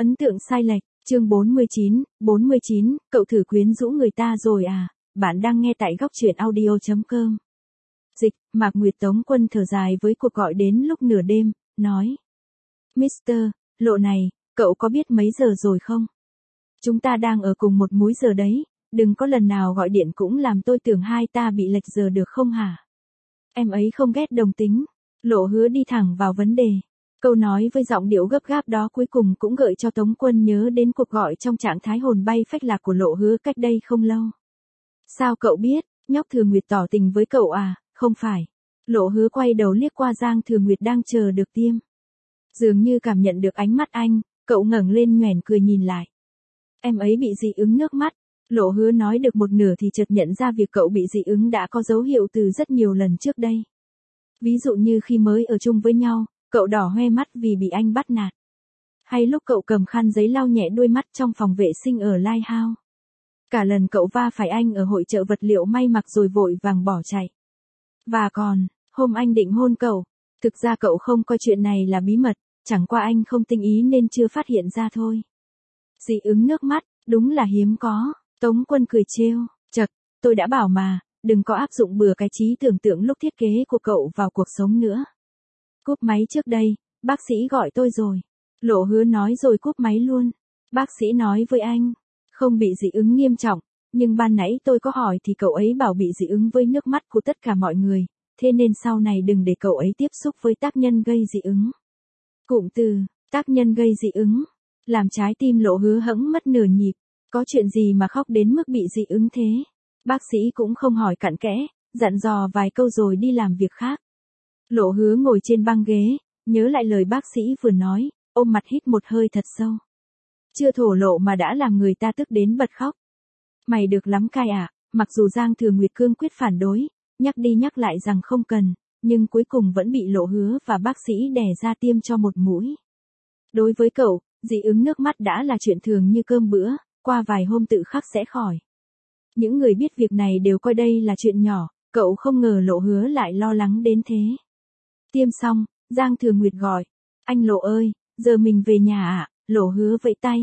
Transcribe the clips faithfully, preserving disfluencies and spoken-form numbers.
Ấn tượng sai lệch, chương bốn mươi chín, bốn mươi chín, cậu thử quyến rũ người ta rồi à, bạn đang nghe tại góc truyện audio.com. Dịch, Mạc Nguyệt Tống Quân thở dài với cuộc gọi đến lúc nửa đêm, nói. Mister, Lộ này, cậu có biết mấy giờ rồi không? Chúng ta đang ở cùng một múi giờ đấy, đừng có lần nào gọi điện cũng làm tôi tưởng hai ta bị lệch giờ được không hả? Em ấy không ghét đồng tính. Lộ hứa đi thẳng vào vấn đề. Câu nói với giọng điệu gấp gáp đó cuối cùng cũng gợi cho Tống Quân nhớ đến cuộc gọi trong trạng thái hồn bay phách lạc của Lộ hứa cách đây không lâu. Sao cậu biết, nhóc Thừa Nguyệt tỏ tình với cậu à, không phải. Lộ hứa quay đầu liếc qua Giang Thừa Nguyệt đang chờ được tiêm. Dường như cảm nhận được ánh mắt anh, cậu ngẩng lên nhoẻn cười nhìn lại. Em ấy bị dị ứng nước mắt. Lộ hứa nói được một nửa thì chợt nhận ra việc cậu bị dị ứng đã có dấu hiệu từ rất nhiều lần trước đây. Ví dụ như khi mới ở chung với nhau, cậu đỏ hoe mắt vì bị anh bắt nạt. Hay lúc cậu cầm khăn giấy lau nhẹ đôi mắt trong phòng vệ sinh ở Lighthouse. Cả lần cậu va phải anh ở hội chợ vật liệu may mặc rồi vội vàng bỏ chạy. Và còn, hôm anh định hôn cậu, thực ra cậu không coi chuyện này là bí mật, chẳng qua anh không tinh ý nên chưa phát hiện ra thôi. Dị ứng nước mắt, đúng là hiếm có. Tống Quân cười trêu, chật, tôi đã bảo mà, đừng có áp dụng bừa cái trí tưởng tượng lúc thiết kế của cậu vào cuộc sống nữa. Cúp máy trước đây, bác sĩ gọi tôi rồi. Lộ hứa nói rồi cúp máy luôn. Bác sĩ nói với anh, không bị dị ứng nghiêm trọng, nhưng ban nãy tôi có hỏi thì cậu ấy bảo bị dị ứng với nước mắt của tất cả mọi người, thế nên sau này đừng để cậu ấy tiếp xúc với tác nhân gây dị ứng. Cụm từ, tác nhân gây dị ứng, làm trái tim Lộ hứa hẫng mất nửa nhịp. Có chuyện gì mà khóc đến mức bị dị ứng thế? Bác sĩ cũng không hỏi cặn kẽ, dặn dò vài câu rồi đi làm việc khác. Lộ hứa ngồi trên băng ghế, nhớ lại lời bác sĩ vừa nói, ôm mặt hít một hơi thật sâu. Chưa thổ lộ mà đã làm người ta tức đến bật khóc. Mày được lắm cai ạ, à, mặc dù Giang Thừa Nguyệt cương quyết phản đối, nhắc đi nhắc lại rằng không cần, nhưng cuối cùng vẫn bị Lộ hứa và bác sĩ đè ra tiêm cho một mũi. Đối với cậu, dị ứng nước mắt đã là chuyện thường như cơm bữa. Qua vài hôm tự khắc sẽ khỏi. Những người biết việc này đều coi đây là chuyện nhỏ, cậu không ngờ Lộ hứa lại lo lắng đến thế. Tiêm xong, Giang Thừa Nguyệt gọi. Anh Lộ ơi, giờ mình về nhà ạ, à? Lộ hứa vẫy tay.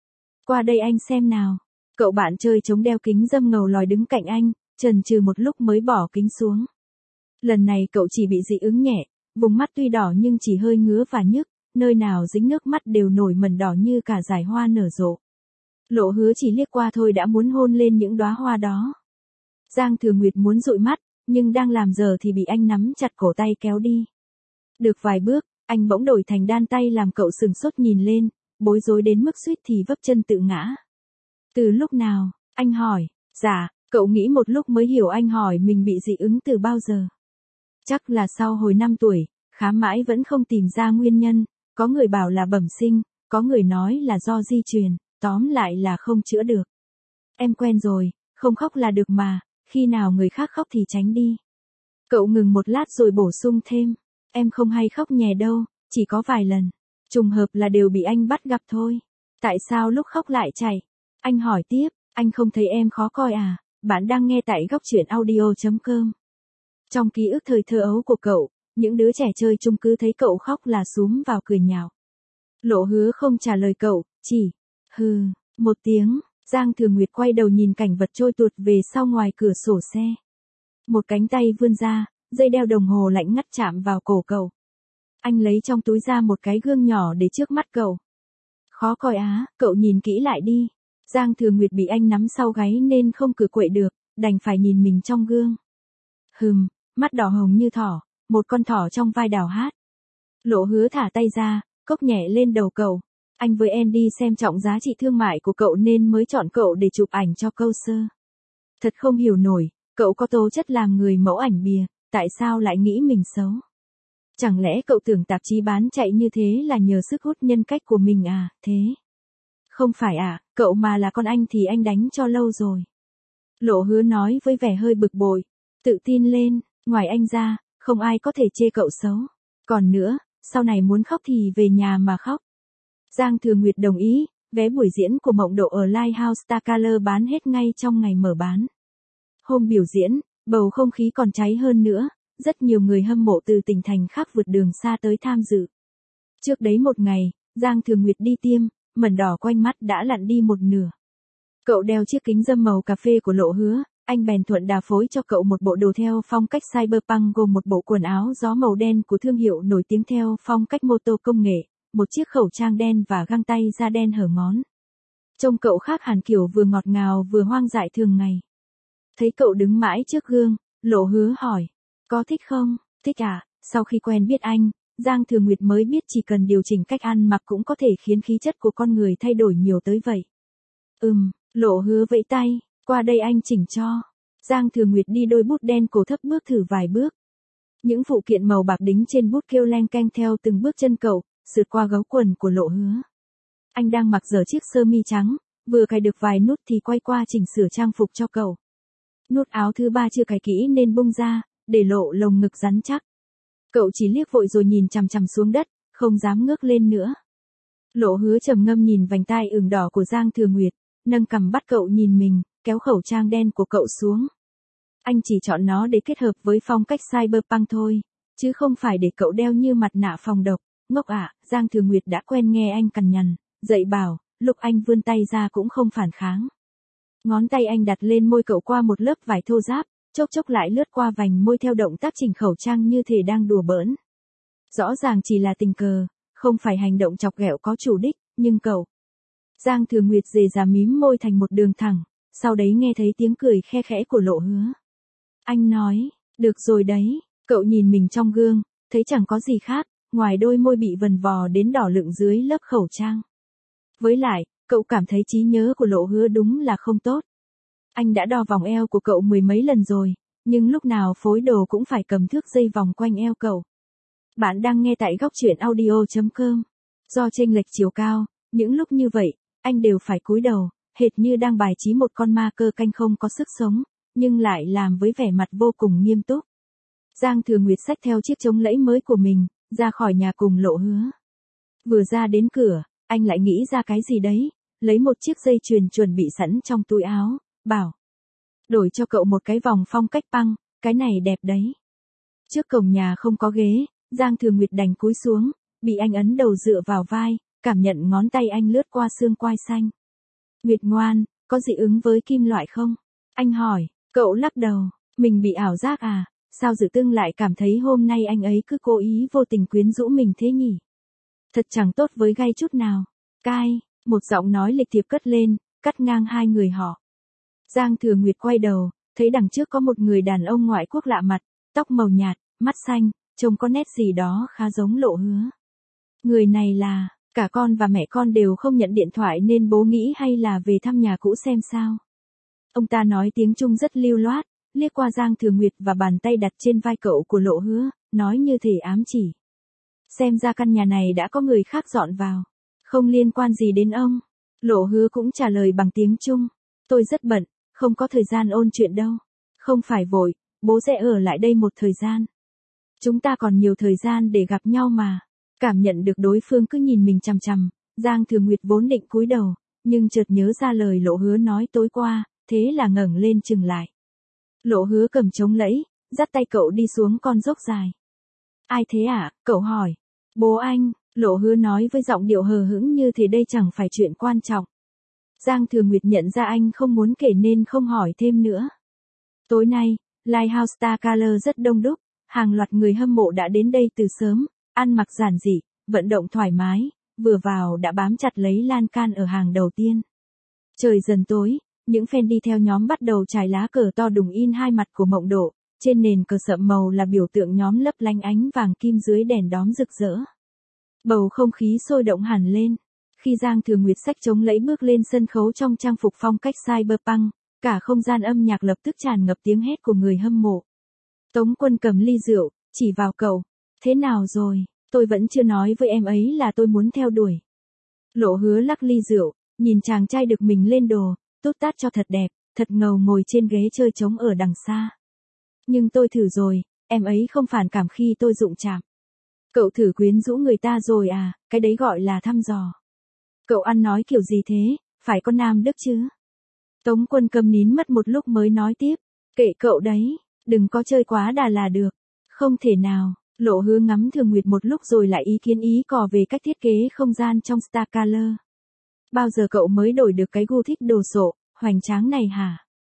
Qua đây anh xem nào. Cậu bạn chơi chống đeo kính râm ngầu lòi đứng cạnh anh, chần chừ một lúc mới bỏ kính xuống. Lần này cậu chỉ bị dị ứng nhẹ, vùng mắt tuy đỏ nhưng chỉ hơi ngứa và nhức, nơi nào dính nước mắt đều nổi mẩn đỏ như cả dải hoa nở rộ. Lộ hứa chỉ liếc qua thôi đã muốn hôn lên những đóa hoa đó. Giang Thừa Nguyệt muốn dụi mắt, nhưng đang làm giờ thì bị anh nắm chặt cổ tay kéo đi. Được vài bước, anh bỗng đổi thành đan tay làm cậu sừng sốt nhìn lên, bối rối đến mức suýt thì vấp chân tự ngã. Từ lúc nào? Anh hỏi. Dạ, cậu nghĩ một lúc mới hiểu anh hỏi mình bị dị ứng từ bao giờ. Chắc là sau hồi năm tuổi, khám mãi vẫn không tìm ra nguyên nhân, có người bảo là bẩm sinh, có người nói là do di truyền. Tóm lại là không chữa được. Em quen rồi, không khóc là được mà, khi nào người khác khóc thì tránh đi. Cậu ngừng một lát rồi bổ sung thêm, em không hay khóc nhè đâu, chỉ có vài lần. Trùng hợp là đều bị anh bắt gặp thôi. Tại sao lúc khóc lại chạy? Anh hỏi tiếp, anh không thấy em khó coi à? Bạn đang nghe tại góc truyện audio.com. Trong ký ức thời thơ ấu của cậu, những đứa trẻ chơi chung cứ thấy cậu khóc là xúm vào cười nhạo. Lộ hứa không trả lời cậu, chỉ hừ, một tiếng, Giang Thừa Nguyệt quay đầu nhìn cảnh vật trôi tuột về sau ngoài cửa sổ xe. Một cánh tay vươn ra, dây đeo đồng hồ lạnh ngắt chạm vào cổ cậu. Anh lấy trong túi ra một cái gương nhỏ để trước mắt cậu. Khó coi á, cậu nhìn kỹ lại đi. Giang Thừa Nguyệt bị anh nắm sau gáy nên không cử quậy được, đành phải nhìn mình trong gương. Hừm, mắt đỏ hồng như thỏ, một con thỏ trong vai Đào Hát. Lộ hứa thả tay ra, cốc nhẹ lên đầu cậu. Anh với Andy xem trọng giá trị thương mại của cậu nên mới chọn cậu để chụp ảnh cho câu sơ. Thật không hiểu nổi, cậu có tố chất làm người mẫu ảnh bìa, tại sao lại nghĩ mình xấu? Chẳng lẽ cậu tưởng tạp chí bán chạy như thế là nhờ sức hút nhân cách của mình à, thế? Không phải à, cậu mà là con anh thì anh đánh cho lâu rồi. Lộ hứa nói với vẻ hơi bực bội, tự tin lên, ngoài anh ra, không ai có thể chê cậu xấu. Còn nữa, sau này muốn khóc thì về nhà mà khóc. Giang Thừa Nguyệt đồng ý, vé buổi diễn của Mộng Độ ở Lighthouse Star Color bán hết ngay trong ngày mở bán. Hôm biểu diễn, bầu không khí còn cháy hơn nữa, rất nhiều người hâm mộ từ tỉnh thành khác vượt đường xa tới tham dự. Trước đấy một ngày, Giang Thừa Nguyệt đi tiêm, mẩn đỏ quanh mắt đã lặn đi một nửa. Cậu đeo chiếc kính râm màu cà phê của Lộ Hứa, anh bèn thuận đà phối cho cậu một bộ đồ theo phong cách cyberpunk gồm một bộ quần áo gió màu đen của thương hiệu nổi tiếng theo phong cách mô tô công nghệ, một chiếc khẩu trang đen và găng tay da đen hở ngón. Trông cậu khác hẳn kiểu vừa ngọt ngào vừa hoang dại thường ngày. Thấy cậu đứng mãi trước gương, Lộ Hứa hỏi, có thích không? Thích à? Sau khi quen biết anh, Giang Thừa Nguyệt mới biết chỉ cần điều chỉnh cách ăn mặc cũng có thể khiến khí chất của con người thay đổi nhiều tới vậy. Ừm, Lộ Hứa vẫy tay, qua đây anh chỉnh cho. Giang Thừa Nguyệt đi đôi bút đen cổ thấp bước thử vài bước. Những phụ kiện màu bạc đính trên bút kêu leng keng theo từng bước chân cậu, sượt qua gấu quần của Lộ Hứa. Anh đang mặc dở chiếc sơ mi trắng, vừa cài được vài nút thì quay qua chỉnh sửa trang phục cho cậu. Nút áo thứ ba chưa cài kỹ nên bung ra, để lộ lồng ngực rắn chắc. Cậu chỉ liếc vội rồi nhìn chằm chằm xuống đất, không dám ngước lên nữa. Lộ Hứa trầm ngâm nhìn vành tai ửng đỏ của Giang Thừa Nguyệt, nâng cằm bắt cậu nhìn mình, kéo khẩu trang đen của cậu xuống. Anh chỉ chọn nó để kết hợp với phong cách cyberpunk thôi, chứ không phải để cậu đeo như mặt nạ phòng độc. Ngốc ạ, à, Giang Thừa Nguyệt đã quen nghe anh cằn nhằn, dạy bảo, lúc anh vươn tay ra cũng không phản kháng. Ngón tay anh đặt lên môi cậu qua một lớp vải thô ráp, chốc chốc lại lướt qua vành môi theo động tác chỉnh khẩu trang như thể đang đùa bỡn. Rõ ràng chỉ là tình cờ, không phải hành động chọc ghẹo có chủ đích, nhưng cậu. Giang Thừa Nguyệt dề dà mím môi thành một đường thẳng, sau đấy nghe thấy tiếng cười khe khẽ của Lộ Hứa. Anh nói, được rồi đấy, cậu nhìn mình trong gương, thấy chẳng có gì khác, ngoài đôi môi bị vần vò đến đỏ lựng dưới lớp khẩu trang. Với lại, cậu cảm thấy trí nhớ của Lộ Hứa đúng là không tốt. Anh đã đo vòng eo của cậu mười mấy lần rồi, nhưng lúc nào phối đồ cũng phải cầm thước dây vòng quanh eo cậu. Bạn đang nghe tại góc truyện audio chấm com. Do chênh lệch chiều cao, những lúc như vậy, anh đều phải cúi đầu, hệt như đang bài trí một con ma cơ canh không có sức sống, nhưng lại làm với vẻ mặt vô cùng nghiêm túc. Giang Thừa Nguyệt xách theo chiếc chống lẫy mới của mình, ra khỏi nhà cùng Lộ Hứa. Vừa ra đến cửa, anh lại nghĩ ra cái gì đấy, lấy một chiếc dây chuyền chuẩn bị sẵn trong túi áo, bảo. Đổi cho cậu một cái vòng phong cách punk, cái này đẹp đấy. Trước cổng nhà không có ghế, Giang Thừa Nguyệt đành cúi xuống, bị anh ấn đầu dựa vào vai, cảm nhận ngón tay anh lướt qua xương quai xanh. Nguyệt ngoan, có dị ứng với kim loại không? Anh hỏi, cậu lắc đầu, mình bị ảo giác à, sao Dự Tưng lại cảm thấy hôm nay anh ấy cứ cố ý vô tình quyến rũ mình thế nhỉ? Thật chẳng tốt với gai chút nào. Cai, một giọng nói lịch thiệp cất lên, cắt ngang hai người họ. Giang Thừa Nguyệt quay đầu, thấy đằng trước có một người đàn ông ngoại quốc lạ mặt, tóc màu nhạt, mắt xanh, trông có nét gì đó khá giống Lộ Hứa. Người này là, cả con và mẹ con đều không nhận điện thoại nên bố nghĩ hay là về thăm nhà cũ xem sao. Ông ta nói tiếng Trung rất lưu loát, liếc qua Giang Thừa Nguyệt và bàn tay đặt trên vai cậu của Lộ Hứa, nói như thể ám chỉ. Xem ra căn nhà này đã có người khác dọn vào, không liên quan gì đến ông. Lộ Hứa cũng trả lời bằng tiếng Trung, tôi rất bận, không có thời gian ôn chuyện đâu. Không phải vội, bố sẽ ở lại đây một thời gian. Chúng ta còn nhiều thời gian để gặp nhau mà. Cảm nhận được đối phương cứ nhìn mình chằm chằm, Giang Thừa Nguyệt vốn định cúi đầu, nhưng chợt nhớ ra lời Lộ Hứa nói tối qua, thế là ngẩng lên chừng lại. Lộ Hứa cầm chống lẫy, dắt tay cậu đi xuống con dốc dài. Ai thế ạ? Cậu hỏi. Bố anh, Lộ Hứa nói với giọng điệu hờ hững như thế đây chẳng phải chuyện quan trọng. Giang Thừa Nguyệt nhận ra anh không muốn kể nên không hỏi thêm nữa. Tối nay, Lighthouse Star Color rất đông đúc, hàng loạt người hâm mộ đã đến đây từ sớm, ăn mặc giản dị, vận động thoải mái, vừa vào đã bám chặt lấy lan can ở hàng đầu tiên. Trời dần tối, những fan đi theo nhóm bắt đầu trải lá cờ to đùng in hai mặt của Mộng Độ, trên nền cờ sậm màu là biểu tượng nhóm lấp lánh ánh vàng kim dưới đèn đóm rực rỡ. Bầu không khí sôi động hẳn lên. Khi Giang Thừa Nguyệt xách chống lẫy bước lên sân khấu trong trang phục phong cách cyberpunk, cả không gian âm nhạc lập tức tràn ngập tiếng hét của người hâm mộ. Tống Quân cầm ly rượu, chỉ vào cậu. Thế nào rồi, tôi vẫn chưa nói với em ấy là tôi muốn theo đuổi. Lộ Hứa lắc ly rượu, nhìn chàng trai được mình lên đồ, tút tát cho thật đẹp, thật ngầu ngồi trên ghế chơi trống ở đằng xa. Nhưng tôi thử rồi, em ấy không phản cảm khi tôi đụng chạm. Cậu thử quyến rũ người ta rồi à, cái đấy gọi là thăm dò. Cậu ăn nói kiểu gì thế, phải có nam đức chứ? Tống Quân cầm nín mất một lúc mới nói tiếp, kệ cậu đấy, đừng có chơi quá đà là được. Không thể nào, Lộ Hứa ngắm Thường Nguyệt một lúc rồi lại ý kiến ý cò về cách thiết kế không gian trong Star Color. Bao giờ cậu mới đổi được cái gu thích đồ sộ, hoành tráng này hả?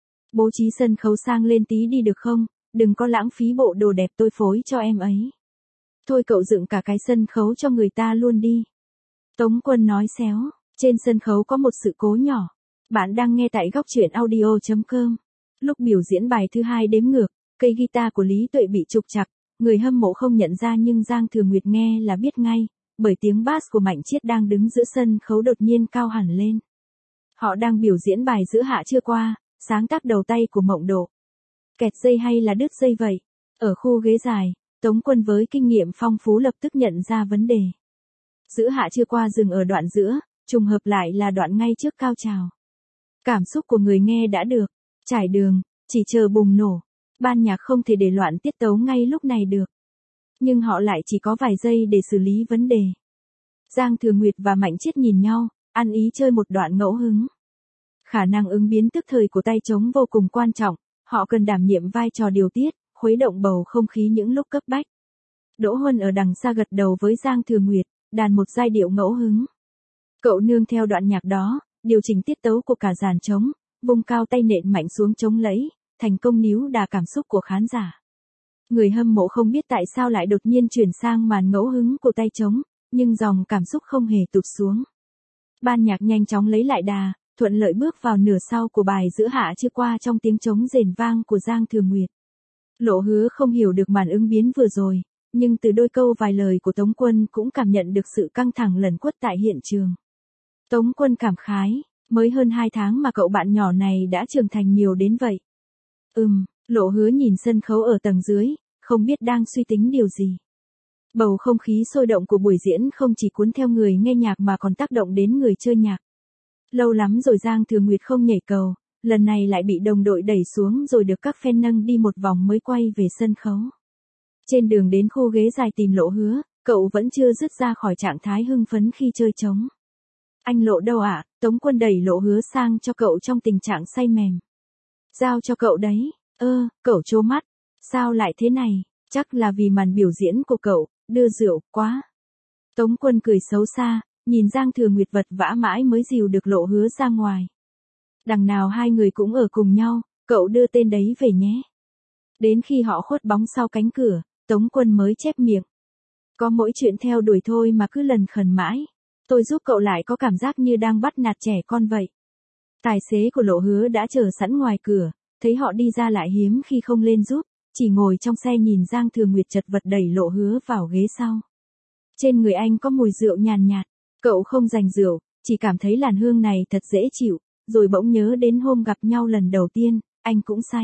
Bố trí sân khấu sang lên tí đi được không, đừng có lãng phí bộ đồ đẹp tôi phối cho em ấy. Thôi cậu dựng cả cái sân khấu cho người ta luôn đi. Tống Quân nói xéo, trên sân khấu có một sự cố nhỏ. Bạn đang nghe tại góc truyện audio.com. Lúc biểu diễn bài thứ hai đếm ngược, cây guitar của Lý Tuệ bị trục trặc, người hâm mộ không nhận ra nhưng Giang Thừa Nguyệt nghe là biết ngay, bởi tiếng bass của Mạnh Chiết đang đứng giữa sân khấu đột nhiên cao hẳn lên. Họ đang biểu diễn bài giữa hạ chưa qua, sáng tác đầu tay của Mộng Độ. Kẹt dây hay là đứt dây vậy? Ở khu ghế dài, Tống Quân với kinh nghiệm phong phú lập tức nhận ra vấn đề. Giữa hạ chưa qua dừng ở đoạn giữa, trùng hợp lại là đoạn ngay trước cao trào. Cảm xúc của người nghe đã được trải đường, chỉ chờ bùng nổ. Ban nhạc không thể để loạn tiết tấu ngay lúc này được. Nhưng họ lại chỉ có vài giây để xử lý vấn đề. Giang Thừa Nguyệt và Mạnh Chiết nhìn nhau, ăn ý chơi một đoạn ngẫu hứng. Khả năng ứng biến tức thời của tay trống vô cùng quan trọng, họ cần đảm nhiệm vai trò điều tiết, khuấy động bầu không khí những lúc cấp bách. Đỗ Huân ở đằng xa gật đầu với Giang Thừa Nguyệt, đàn một giai điệu ngẫu hứng. Cậu nương theo đoạn nhạc đó, điều chỉnh tiết tấu của cả dàn trống, vùng cao tay nện mạnh xuống trống lẫy, thành công níu đà cảm xúc của khán giả. Người hâm mộ không biết tại sao lại đột nhiên chuyển sang màn ngẫu hứng của tay trống, nhưng dòng cảm xúc không hề tụt xuống. Ban nhạc nhanh chóng lấy lại đà, thuận lợi bước vào nửa sau của bài giữa hạ chưa qua trong tiếng trống rền vang của Giang Thừa Nguyệt. Lộ Hứa không hiểu được màn ứng biến vừa rồi, nhưng từ đôi câu vài lời của Tống Quân cũng cảm nhận được sự căng thẳng lẩn quất tại hiện trường. Tống Quân cảm khái, mới hơn hai tháng mà cậu bạn nhỏ này đã trưởng thành nhiều đến vậy. Ừm, Lộ Hứa nhìn sân khấu ở tầng dưới, không biết đang suy tính điều gì. Bầu không khí sôi động của buổi diễn không chỉ cuốn theo người nghe nhạc mà còn tác động đến người chơi nhạc. Lâu lắm rồi Giang Thừa Nguyệt không nhảy cầu, lần này lại bị đồng đội đẩy xuống rồi được các fan nâng đi một vòng mới quay về sân khấu. Trên đường đến khu ghế dài tìm Lộ Hứa, cậu vẫn chưa dứt ra khỏi trạng thái hưng phấn khi chơi trống. Anh Lộ đâu ạ? À? Tống Quân đẩy Lộ Hứa sang cho cậu trong tình trạng say mềm. Giao cho cậu đấy. Ơ, cậu trố mắt. Sao lại thế này? Chắc là vì màn biểu diễn của cậu, đưa rượu, quá. Tống Quân cười xấu xa, nhìn Giang Thừa Nguyệt vật vã mãi mới dìu được Lộ Hứa ra ngoài. Đằng nào hai người cũng ở cùng nhau, cậu đưa tên đấy về nhé. Đến khi họ khuất bóng sau cánh cửa, Tống Quân mới chép miệng. Có mỗi chuyện theo đuổi thôi mà cứ lần khẩn mãi. Tôi giúp cậu lại có cảm giác như đang bắt nạt trẻ con vậy. Tài xế của Lộ Hứa đã chờ sẵn ngoài cửa, thấy họ đi ra lại hiếm khi không lên giúp, chỉ ngồi trong xe nhìn Giang Thừa Nguyệt chật vật đẩy Lộ Hứa vào ghế sau. Trên người anh có mùi rượu nhàn nhạt, cậu không giành rượu, chỉ cảm thấy làn hương này thật dễ chịu, rồi bỗng nhớ đến hôm gặp nhau lần đầu tiên, anh cũng say.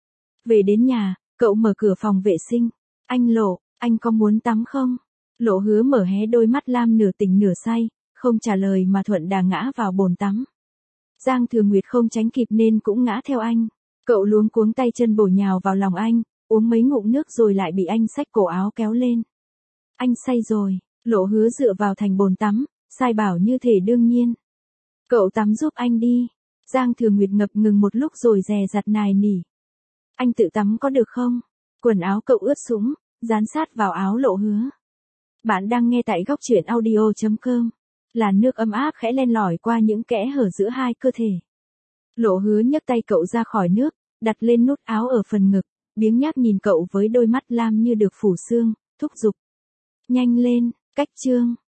Về đến nhà, cậu mở cửa phòng vệ sinh. Anh Lộ, anh có muốn tắm không? Lộ Hứa mở hé đôi mắt lam nửa tỉnh nửa say, không trả lời mà thuận đà ngã vào bồn tắm. Giang Thừa Nguyệt không tránh kịp nên cũng ngã theo anh. Cậu luống cuống tay chân bổ nhào vào lòng anh, uống mấy ngụm nước rồi lại bị anh xách cổ áo kéo lên. Anh say rồi, Lộ Hứa dựa vào thành bồn tắm, sai bảo như thể đương nhiên. Cậu tắm giúp anh đi. Giang Thừa Nguyệt ngập ngừng một lúc rồi dè dặt nài nỉ. Anh tự tắm có được không? Quần áo cậu ướt sũng, dán sát vào áo Lộ Hứa. Bạn đang nghe tại góc truyện audio.com. Làn nước ấm áp khẽ len lỏi qua những kẽ hở giữa hai cơ thể. Lộ Hứa nhấc tay cậu ra khỏi nước, đặt lên nút áo ở phần ngực, biếng nhác nhìn cậu với đôi mắt lam như được phủ sương, thúc giục. Nhanh lên, cách chương.